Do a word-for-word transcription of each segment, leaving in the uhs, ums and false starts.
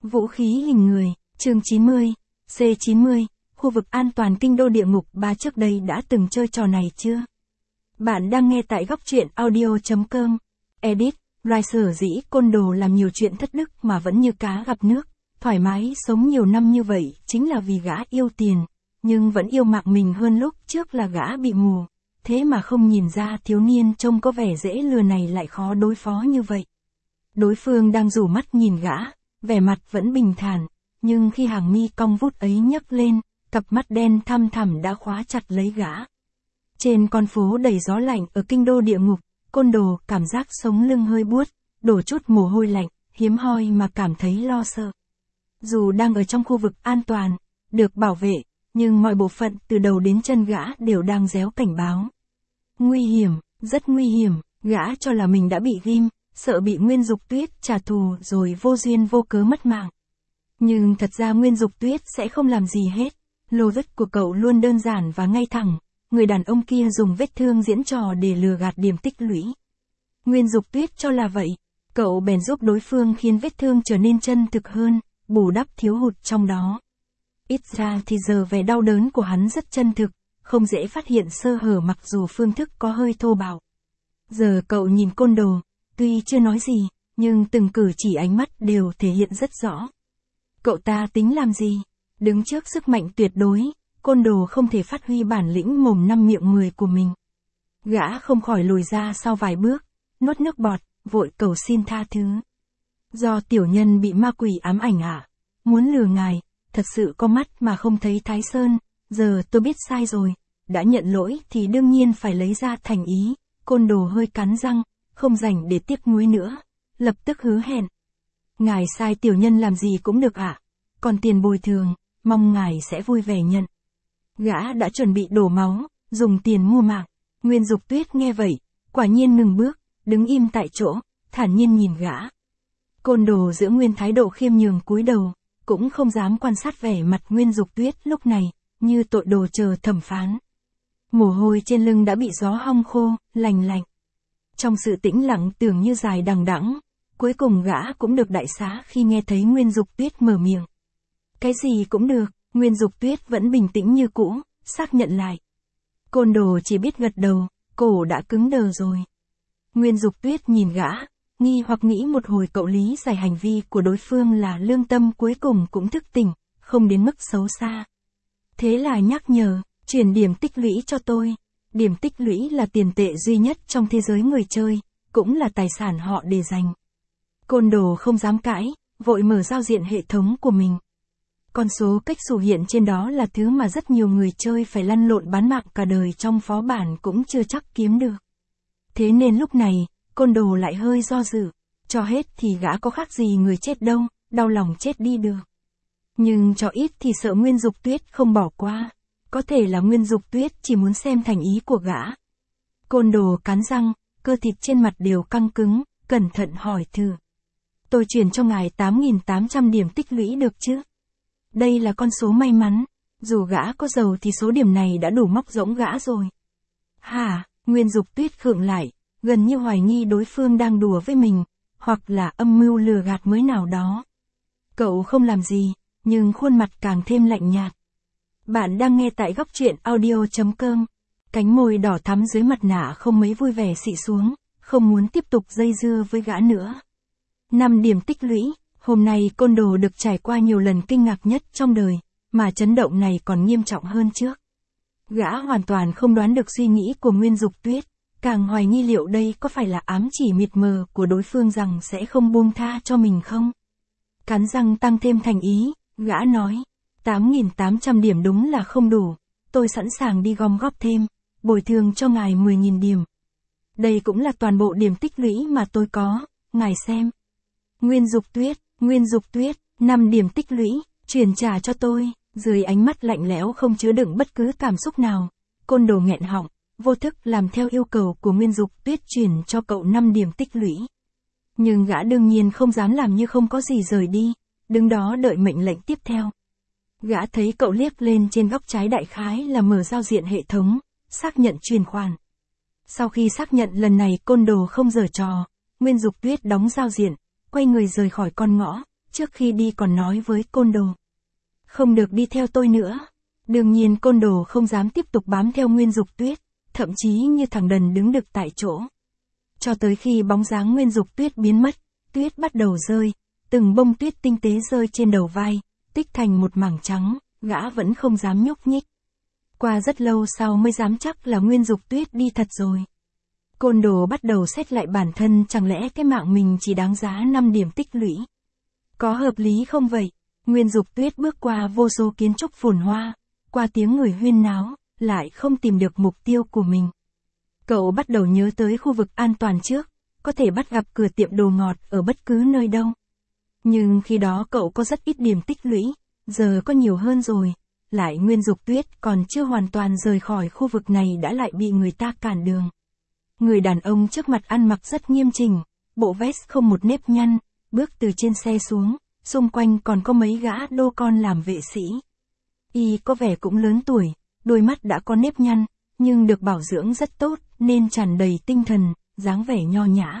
Vũ khí hình người, chương chín mươi, C chín mươi, khu vực an toàn kinh đô địa ngục ba trước đây đã từng chơi trò này chưa? Bạn đang nghe tại góc truyện audio.com. Edit, loài sở dĩ côn đồ làm nhiều chuyện thất đức mà vẫn như cá gặp nước, thoải mái sống nhiều năm như vậy chính là vì gã yêu tiền, nhưng vẫn yêu mạng mình hơn lúc trước là gã bị mù. Thế mà không nhìn ra thiếu niên trông có vẻ dễ lừa này lại khó đối phó như vậy. Đối phương đang rủ mắt nhìn gã, vẻ mặt vẫn bình thản, nhưng khi hàng mi cong vút ấy nhấc lên, cặp mắt đen thăm thẳm đã khóa chặt lấy gã. Trên con phố đầy gió lạnh ở kinh đô địa ngục, côn đồ cảm giác sống lưng hơi buốt, đổ chút mồ hôi lạnh, hiếm hoi mà cảm thấy lo sợ. Dù đang ở trong khu vực an toàn, được bảo vệ, nhưng mọi bộ phận từ đầu đến chân gã đều đang réo cảnh báo. Nguy hiểm, rất nguy hiểm, gã cho là mình đã bị ghim, sợ bị Nguyên Dục Tuyết trả thù rồi vô duyên vô cớ mất mạng. Nhưng thật ra Nguyên Dục Tuyết sẽ không làm gì hết, logic của cậu luôn đơn giản và ngay thẳng, người đàn ông kia dùng vết thương diễn trò để lừa gạt điểm tích lũy. Nguyên Dục Tuyết cho là vậy, cậu bèn giúp đối phương khiến vết thương trở nên chân thực hơn, bù đắp thiếu hụt trong đó. Ít ra thì giờ vẻ đau đớn của hắn rất chân thực, không dễ phát hiện sơ hở mặc dù phương thức có hơi thô bạo. Giờ cậu nhìn côn đồ, tuy chưa nói gì, nhưng từng cử chỉ ánh mắt đều thể hiện rất rõ. Cậu ta tính làm gì? Đứng trước sức mạnh tuyệt đối, côn đồ không thể phát huy bản lĩnh mồm năm miệng mười của mình. Gã không khỏi lùi ra sau vài bước, nuốt nước bọt, vội cầu xin tha thứ. Do tiểu nhân bị ma quỷ ám ảnh à? Muốn lừa ngài, thật sự có mắt mà không thấy Thái Sơn, giờ tôi biết sai rồi, đã nhận lỗi thì đương nhiên phải lấy ra thành ý. Côn đồ hơi cắn răng, không rảnh để tiếc nuối nữa, lập tức hứa hẹn. Ngài sai tiểu nhân làm gì cũng được ạ, à? Còn tiền bồi thường, mong ngài sẽ vui vẻ nhận. Gã đã chuẩn bị đổ máu, dùng tiền mua mạng. Nguyên Dục Tuyết nghe vậy, quả nhiên ngừng bước, đứng im tại chỗ, thản nhiên nhìn gã. Côn đồ giữ nguyên thái độ khiêm nhường cúi đầu, cũng không dám quan sát vẻ mặt Nguyên Dục Tuyết lúc này, như tội đồ chờ thẩm phán. Mồ hôi trên lưng đã bị gió hong khô, lành lạnh. Trong sự tĩnh lặng tưởng như dài đằng đẵng, cuối cùng gã cũng được đại xá khi nghe thấy Nguyên Dục Tuyết mở miệng. Cái gì cũng được, Nguyên Dục Tuyết vẫn bình tĩnh như cũ, xác nhận lại. Côn đồ chỉ biết gật đầu, cổ đã cứng đờ rồi. Nguyên Dục Tuyết nhìn gã, nghi hoặc nghĩ một hồi cậu lý giải hành vi của đối phương là lương tâm cuối cùng cũng thức tỉnh, không đến mức xấu xa. Thế là nhắc nhở, chuyển điểm tích lũy cho tôi. Điểm tích lũy là tiền tệ duy nhất trong thế giới người chơi, cũng là tài sản họ để dành. Côn đồ không dám cãi, vội mở giao diện hệ thống của mình. Con số cách xù hiện trên đó là thứ mà rất nhiều người chơi phải lăn lộn bán mạng cả đời trong phó bản cũng chưa chắc kiếm được. Thế nên lúc này, côn đồ lại hơi do dự, cho hết thì gã có khác gì người chết đâu, đau lòng chết đi được. Nhưng cho ít thì sợ Nguyên Dục Tuyết không bỏ qua. Có thể là Nguyên Dục Tuyết chỉ muốn xem thành ý của gã. Côn đồ cắn răng, cơ thịt trên mặt đều căng cứng, cẩn thận hỏi thử. Tôi chuyển cho ngài tám nghìn tám trăm điểm tích lũy được chứ? Đây là con số may mắn, dù gã có giàu thì số điểm này đã đủ móc rỗng gã rồi. Hả? Nguyên Dục Tuyết khựng lại, gần như hoài nghi đối phương đang đùa với mình, hoặc là âm mưu lừa gạt mới nào đó. Cậu không làm gì, nhưng khuôn mặt càng thêm lạnh nhạt. Bạn đang nghe tại góc truyện audio.com. Cánh môi đỏ thắm dưới mặt nạ không mấy vui vẻ xị xuống, không muốn tiếp tục dây dưa với gã nữa. năm điểm tích lũy, hôm nay côn đồ được trải qua nhiều lần kinh ngạc nhất trong đời, mà chấn động này còn nghiêm trọng hơn trước. Gã hoàn toàn không đoán được suy nghĩ của Nguyên Dục Tuyết, càng hoài nghi liệu đây có phải là ám chỉ mịt mờ của đối phương rằng sẽ không buông tha cho mình không? Cắn răng tăng thêm thành ý, gã nói. tám nghìn tám trăm điểm đúng là không đủ, tôi sẵn sàng đi gom góp thêm, bồi thường cho ngài mười nghìn điểm. Đây cũng là toàn bộ điểm tích lũy mà tôi có, ngài xem. Nguyên Dục Tuyết, Nguyên Dục Tuyết, năm điểm tích lũy, chuyển trả cho tôi. Dưới ánh mắt lạnh lẽo không chứa đựng bất cứ cảm xúc nào, côn đồ nghẹn họng, vô thức làm theo yêu cầu của Nguyên Dục Tuyết chuyển cho cậu năm điểm tích lũy. Nhưng gã đương nhiên không dám làm như không có gì rời đi, đứng đó đợi mệnh lệnh tiếp theo. Gã thấy cậu liếc lên trên góc trái đại khái là mở giao diện hệ thống, xác nhận chuyển khoản. Sau khi xác nhận lần này côn đồ không giở trò, Nguyên Dục Tuyết đóng giao diện, quay người rời khỏi con ngõ, Trước khi đi còn nói với Côn Đồ. Không được đi theo tôi nữa. Đương nhiên Côn Đồ không dám tiếp tục bám theo Nguyên Dục Tuyết, thậm chí như thằng đần đứng đực tại chỗ. Cho tới khi bóng dáng Nguyên Dục Tuyết biến mất, tuyết bắt đầu rơi, từng bông tuyết tinh tế rơi trên đầu vai, tích thành một mảng trắng, gã vẫn không dám nhúc nhích. Qua rất lâu sau mới dám chắc là Nguyên Dục Tuyết đi thật rồi. Côn Đồ bắt đầu xét lại bản thân, chẳng lẽ cái mạng mình chỉ đáng giá năm điểm tích lũy. Có hợp lý không vậy? Nguyên Dục Tuyết bước qua vô số kiến trúc phồn hoa, qua tiếng người huyên náo, lại không tìm được mục tiêu của mình. Cậu bắt đầu nhớ tới khu vực an toàn trước, có thể bắt gặp cửa tiệm đồ ngọt ở bất cứ nơi đâu. Nhưng khi đó cậu có rất ít điểm tích lũy, giờ có nhiều hơn rồi. Lại Nguyên Dục Tuyết còn chưa hoàn toàn rời khỏi khu vực này đã lại bị người ta cản đường. Người đàn ông trước mặt ăn mặc rất nghiêm chỉnh, bộ vest không một nếp nhăn, bước từ trên xe xuống, xung quanh còn có mấy gã đô con làm vệ sĩ. Y có vẻ cũng lớn tuổi, đôi mắt đã có nếp nhăn, nhưng được bảo dưỡng rất tốt nên tràn đầy tinh thần, dáng vẻ nho nhã.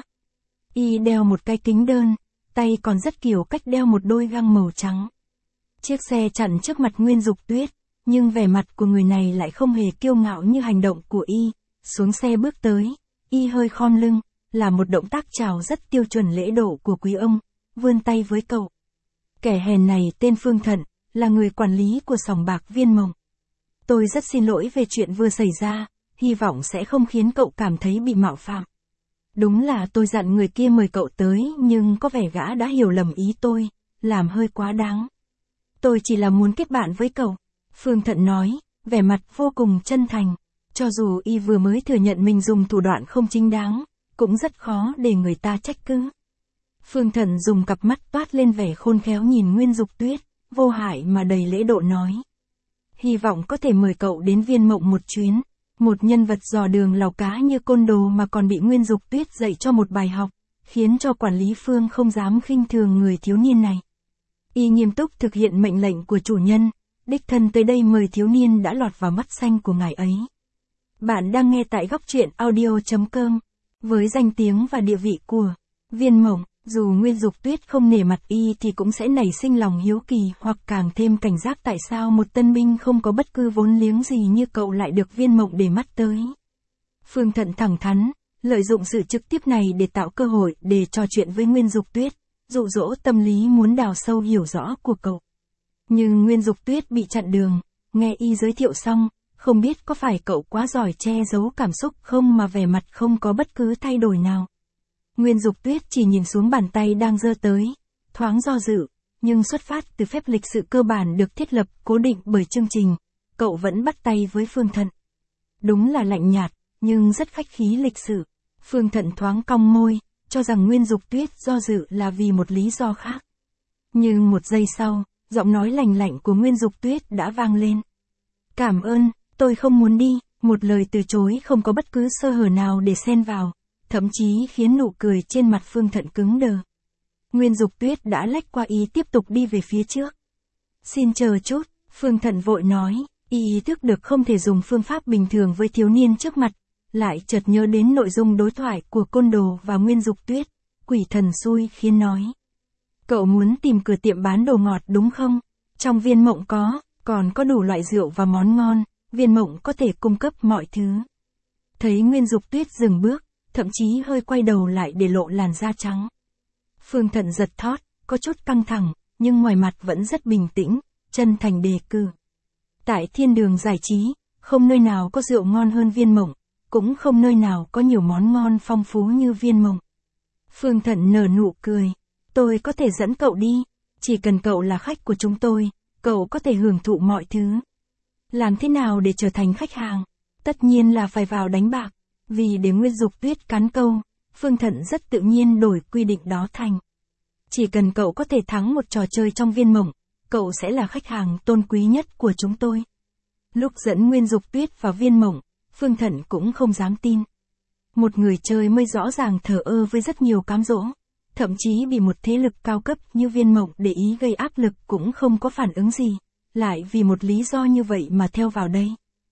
Y đeo một cái kính đơn, tay còn rất kiểu cách đeo một đôi găng màu trắng. Chiếc xe chặn trước mặt Nguyên Dục Tuyết, nhưng vẻ mặt của người này lại không hề kiêu ngạo như hành động của Y. Xuống xe bước tới, Y hơi khom lưng, là một động tác chào rất tiêu chuẩn lễ độ của quý ông, vươn tay với cậu. Kẻ hèn này tên Phương Thận, là người quản lý của sòng bạc Viên Mộng. Tôi rất xin lỗi về chuyện vừa xảy ra, hy vọng sẽ không khiến cậu cảm thấy bị mạo phạm. Đúng là tôi dặn người kia mời cậu tới, nhưng có vẻ gã đã hiểu lầm ý tôi, làm hơi quá đáng. Tôi chỉ là muốn kết bạn với cậu. Phương Thận nói, vẻ mặt vô cùng chân thành. Cho dù Y vừa mới thừa nhận mình dùng thủ đoạn không chính đáng, cũng rất khó để người ta trách cứ. Phương Thận dùng cặp mắt toát lên vẻ khôn khéo nhìn Nguyên Dục Tuyết, vô hại mà đầy lễ độ nói. Hy vọng có thể mời cậu đến Viên Mộng một chuyến. Một nhân vật dò đường lào cá như Côn Đồ mà còn bị Nguyên Dục Tuyết dạy cho một bài học, khiến cho quản lý Phương không dám khinh thường người thiếu niên này. Y nghiêm túc thực hiện mệnh lệnh của chủ nhân, đích thân tới đây mời thiếu niên đã lọt vào mắt xanh của ngài ấy. Bạn đang nghe tại góc truyện audio chấm com. Với danh tiếng và địa vị của Viên Mộng, dù Nguyên Dục Tuyết không nể mặt Y thì cũng sẽ nảy sinh lòng hiếu kỳ hoặc càng thêm cảnh giác tại sao một tân binh không có bất cứ vốn liếng gì như cậu lại được Viên Mộng để mắt tới. Phương Thận thẳng thắn, lợi dụng sự trực tiếp này để tạo cơ hội để trò chuyện với Nguyên Dục Tuyết, dụ dỗ tâm lý muốn đào sâu hiểu rõ của cậu. Nhưng Nguyên Dục Tuyết bị chặn đường, nghe Y giới thiệu xong, không biết có phải cậu quá giỏi che giấu cảm xúc không mà vẻ mặt không có bất cứ thay đổi nào. Nguyên Dục Tuyết chỉ nhìn xuống bàn tay đang giơ tới, thoáng do dự, nhưng xuất phát từ phép lịch sự cơ bản được thiết lập cố định bởi chương trình, cậu vẫn bắt tay với Phương Thận. Đúng là lạnh nhạt, nhưng rất khách khí lịch sự. Phương Thận thoáng cong môi, cho rằng Nguyên Dục Tuyết do dự là vì một lý do khác. Nhưng một giây sau, giọng nói lành lạnh của Nguyên Dục Tuyết đã vang lên. Cảm ơn, tôi không muốn đi, một lời từ chối không có bất cứ sơ hở nào để xen vào, thậm chí khiến nụ cười trên mặt Phương Thận cứng đờ. Nguyên Dục Tuyết đã lách qua Y tiếp tục đi về phía trước. Xin chờ chút, Phương Thận vội nói, Y ý thức được không thể dùng phương pháp bình thường với thiếu niên trước mặt, lại chợt nhớ đến nội dung đối thoại của Côn Đồ và Nguyên Dục Tuyết, quỷ thần xui khiến nói. Cậu muốn tìm cửa tiệm bán đồ ngọt đúng không? Trong Viên Mộng có, còn có đủ loại rượu và món ngon, Viên Mộng có thể cung cấp mọi thứ. Thấy Nguyên Dục Tuyết dừng bước, thậm chí hơi quay đầu lại để lộ làn da trắng. Phương Thận giật thót, có chút căng thẳng, nhưng ngoài mặt vẫn rất bình tĩnh, chân thành đề cử. Tại thiên đường giải trí, không nơi nào có rượu ngon hơn Viên Mộng, cũng không nơi nào có nhiều món ngon phong phú như Viên Mộng. Phương Thận nở nụ cười, tôi có thể dẫn cậu đi, chỉ cần cậu là khách của chúng tôi, cậu có thể hưởng thụ mọi thứ. Làm thế nào để trở thành khách hàng? Tất nhiên là phải vào đánh bạc. Vì để Nguyên Dục Tuyết cắn câu, Phương Thận rất tự nhiên đổi quy định đó thành. Chỉ cần cậu có thể thắng một trò chơi trong Viên Mộng, cậu sẽ là khách hàng tôn quý nhất của chúng tôi. Lúc dẫn Nguyên Dục Tuyết vào Viên Mộng, Phương Thận cũng không dám tin. Một người chơi mới rõ ràng thờ ơ với rất nhiều cám dỗ, thậm chí bị một thế lực cao cấp như Viên Mộng để ý gây áp lực cũng không có phản ứng gì, lại vì một lý do như vậy mà theo vào đây.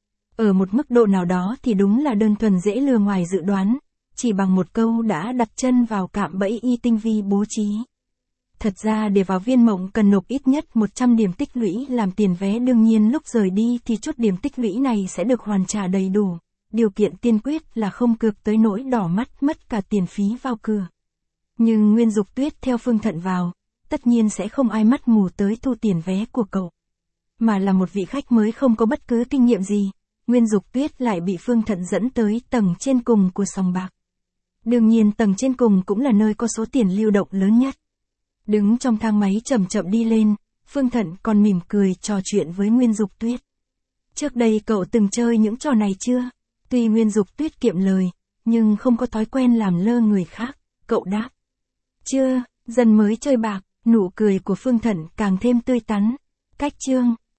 Ở một mức độ nào đó thì đúng là đơn thuần dễ lừa ngoài dự đoán, chỉ bằng một câu đã đặt chân vào cạm bẫy Y tinh vi bố trí. Thật ra để vào Viên Mộng cần nộp ít nhất một trăm điểm tích lũy làm tiền vé, đương nhiên lúc rời đi thì chút điểm tích lũy này sẽ được hoàn trả đầy đủ. Điều kiện tiên quyết là không cược tới nỗi đỏ mắt mất cả tiền phí vào cửa. Nhưng Nguyên Dục Tuyết theo Phương Thận vào, tất nhiên sẽ không ai mắt mù tới thu tiền vé của cậu. Mà là một vị khách mới không có bất cứ kinh nghiệm gì, Nguyên Dục Tuyết lại bị Phương Thận dẫn tới tầng trên cùng của sòng bạc. Đương nhiên tầng trên cùng cũng là nơi có số tiền lưu động lớn nhất. Đứng trong thang máy chậm chậm đi lên, Phương Thận còn mỉm cười trò chuyện với Nguyên Dục Tuyết. Trước đây cậu từng chơi những trò này chưa? Tuy Nguyên Dục Tuyết kiệm lời, nhưng không có thói quen làm lơ người khác, cậu đáp. Chưa, dần mới chơi bạc, nụ cười của Phương Thận càng thêm tươi tắn. Cách chương